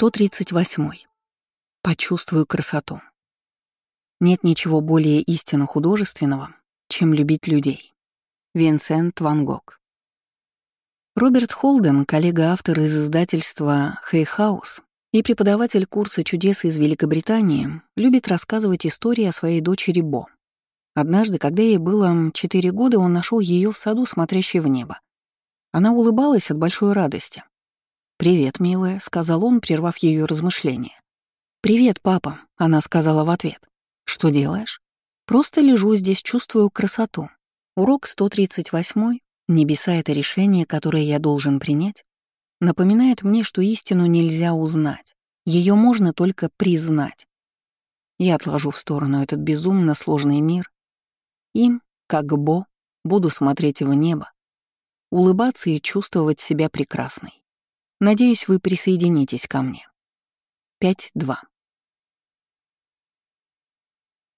138. Почувствую красоту. Нет ничего более истинно художественного, чем любить людей. Винсент ван Гог. Роберт Холден, коллега-автор из издательства Hay-House и преподаватель курса чудес из Великобритании, любит рассказывать истории о своей дочери Бо. Однажды, когда ей было 4 года, он нашел ее в саду, смотрящей в небо. Она улыбалась от большой радости. «Привет, милая», — сказал он, прервав ее размышления. «Привет, папа», — она сказала в ответ. «Что делаешь?» «Просто лежу здесь, чувствую красоту». Урок 138, «Небеса — это решение, которое я должен принять», напоминает мне, что истину нельзя узнать, ее можно только признать. Я отложу в сторону этот безумно сложный мир и, как Бо, буду смотреть в небо, улыбаться и чувствовать себя прекрасной. Надеюсь, вы присоединитесь ко мне. 5.2.